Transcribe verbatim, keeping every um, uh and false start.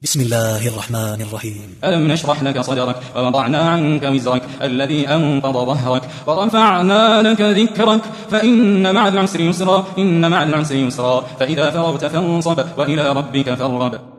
بسم الله الرحمن الرحيم. ألم نشرح لك صدرك ووضعنا عنك وزرك الذي أنقض ظهرك ورفعنا لك ذكرك فإن مع العسر يسرا إن مع العسر يسرا فإذا فرغت فانصب وإلى ربك فارغب.